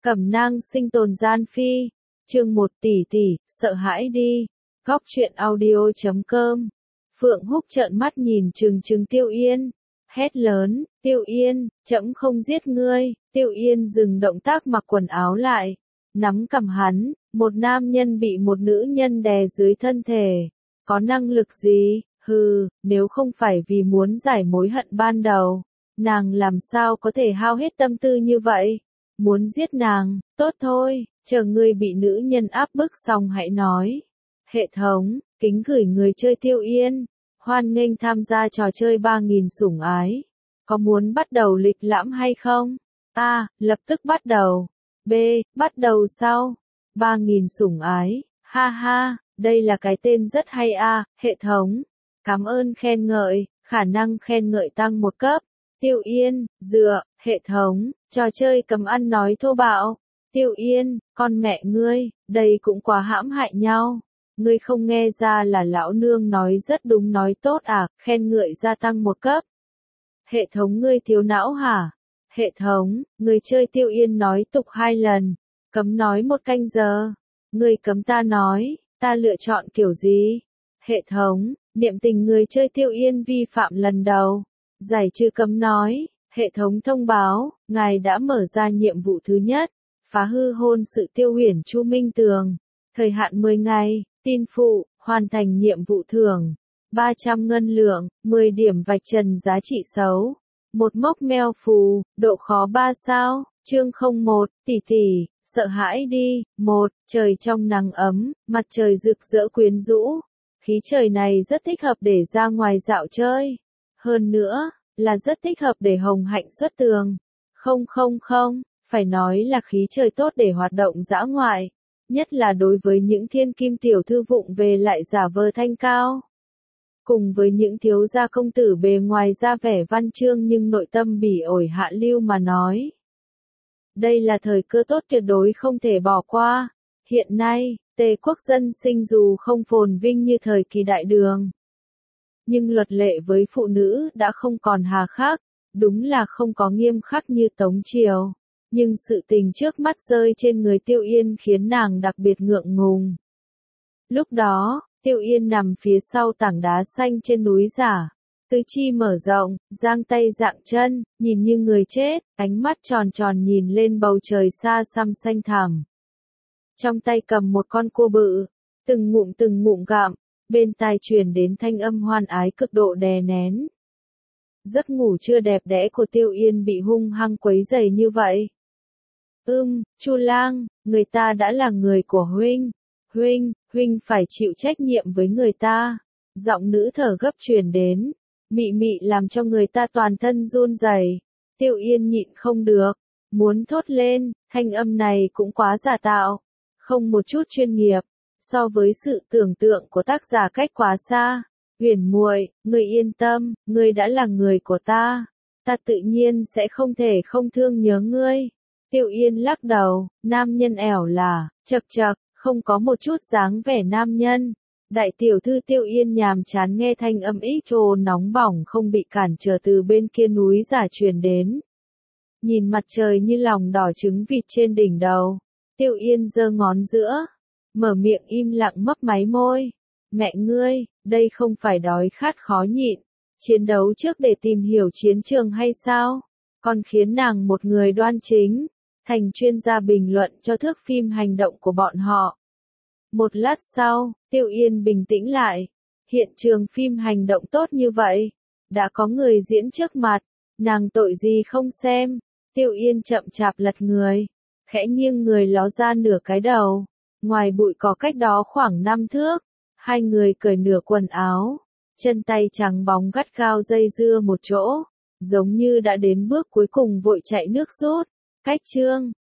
Cẩm nang sinh tồn gian phi. Chương 1 tỷ tỷ, sợ hãi đi. Góc truyện audio.com. Phượng Húc trợn mắt nhìn trừng Tiêu Yên. Hét lớn, Tiêu Yên, trẫm không giết ngươi. Tiêu Yên dừng động tác mặc quần áo lại. Nắm cầm hắn, một nam nhân bị một nữ nhân đè dưới thân thể. Có năng lực gì? Hừ, nếu không phải vì muốn giải mối hận ban đầu, nàng làm sao có thể hao hết tâm tư như vậy? Muốn giết nàng, tốt thôi, chờ ngươi bị nữ nhân áp bức xong hãy nói. Hệ thống, kính gửi người chơi Tiêu Yên, hoan nghênh tham gia trò chơi 3000 sủng ái. Có muốn bắt đầu lịch lãm hay không? A, lập tức bắt đầu. B, bắt đầu sau. 3000 sủng ái, ha ha, đây là cái tên rất hay a, hệ thống. Cảm ơn khen ngợi, khả năng khen ngợi tăng 1 cấp. Tiêu Yên, dựa, hệ thống, trò chơi cấm ăn nói thô bạo. Tiêu Yên, con mẹ ngươi, đây cũng quá hãm hại nhau. Ngươi không nghe ra là lão nương nói rất đúng nói tốt à, khen ngợi gia tăng 1 cấp. Hệ thống ngươi thiếu não hả? Hệ thống, người chơi Tiêu Yên nói tục 2 lần, cấm nói 1 canh giờ. Ngươi cấm ta nói, ta lựa chọn kiểu gì? Hệ thống, niệm tình người chơi Tiêu Yên vi phạm lần đầu. Giải trừ cấm nói, hệ thống thông báo, ngài đã mở ra nhiệm vụ thứ nhất, phá hư hôn sự Tiêu Huyền Chu Minh Tường. Thời hạn 10 ngày, tin phụ, hoàn thành nhiệm vụ thưởng. 300 ngân lượng, 10 điểm vạch trần giá trị xấu. Một mốc meo phù, độ khó 3 sao, chương 01, tỷ tỷ, sợ hãi đi. 1, trời trong nắng ấm, mặt trời rực rỡ quyến rũ. Khí trời này rất thích hợp để ra ngoài dạo chơi. Hơn nữa, là rất thích hợp để hồng hạnh xuất tường. Không, phải nói là khí trời tốt để hoạt động dã ngoại. Nhất là đối với những thiên kim tiểu thư vụng về lại giả vờ thanh cao. Cùng với những thiếu gia công tử bề ngoài ra vẻ văn chương nhưng nội tâm bỉ ổi hạ lưu mà nói. Đây là thời cơ tốt tuyệt đối không thể bỏ qua. Hiện nay, Tề quốc dân sinh dù không phồn vinh như thời kỳ đại đường, nhưng luật lệ với phụ nữ đã không còn hà khắc, đúng là không có nghiêm khắc như Tống Triều. Nhưng sự tình trước mắt rơi trên người Tiêu Yên khiến nàng đặc biệt ngượng ngùng. Lúc đó, Tiêu Yên nằm phía sau tảng đá xanh trên núi giả. Tứ chi mở rộng, giang tay dạng chân, nhìn như người chết, ánh mắt tròn tròn nhìn lên bầu trời xa xăm xanh thẳm. Trong tay cầm một con cua bự, từng ngụm gặm, bên tai truyền đến thanh âm hoan ái cực độ đè nén. Giấc ngủ chưa đẹp đẽ của Tiêu Yên bị hung hăng quấy rầy như vậy. Chu lang, người ta đã là người của huynh. Huynh phải chịu trách nhiệm với người ta. Giọng nữ thở gấp truyền đến, mị mị làm cho người ta toàn thân run rẩy. Tiêu Yên nhịn không được, muốn thốt lên, thanh âm này cũng quá giả tạo, không một chút chuyên nghiệp, so với sự tưởng tượng của tác giả cách quá xa. Huyền muội, ngươi yên tâm, ngươi đã là người của ta tự nhiên sẽ không thể không thương nhớ ngươi. Tiêu Yên lắc đầu, nam nhân ẻo là, chậc, không có một chút dáng vẻ nam nhân. Đại tiểu thư Tiêu Yên nhàm chán nghe thanh âm ích nóng bỏng không bị cản trở từ bên kia núi giả truyền đến. Nhìn mặt trời như lòng đỏ trứng vịt trên đỉnh đầu, Tiêu Yên giơ ngón giữa, mở miệng im lặng mấp máy môi. Mẹ ngươi, đây không phải đói khát khó nhịn, chiến đấu trước để tìm hiểu chiến trường hay sao? Còn khiến nàng một người đoan chính, thành chuyên gia bình luận cho thước phim hành động của bọn họ. Một lát sau, Tiêu Yên bình tĩnh lại. Hiện trường phim hành động tốt như vậy, đã có người diễn trước mặt, nàng tội gì không xem. Tiêu Yên chậm chạp lật người, khẽ nghiêng người ló ra nửa cái đầu. Ngoài bụi cỏ cách đó khoảng 5 thước, hai người cởi nửa quần áo, chân tay trắng bóng gắt gao dây dưa một chỗ, giống như đã đến bước cuối cùng vội chạy nước rút. Cách chương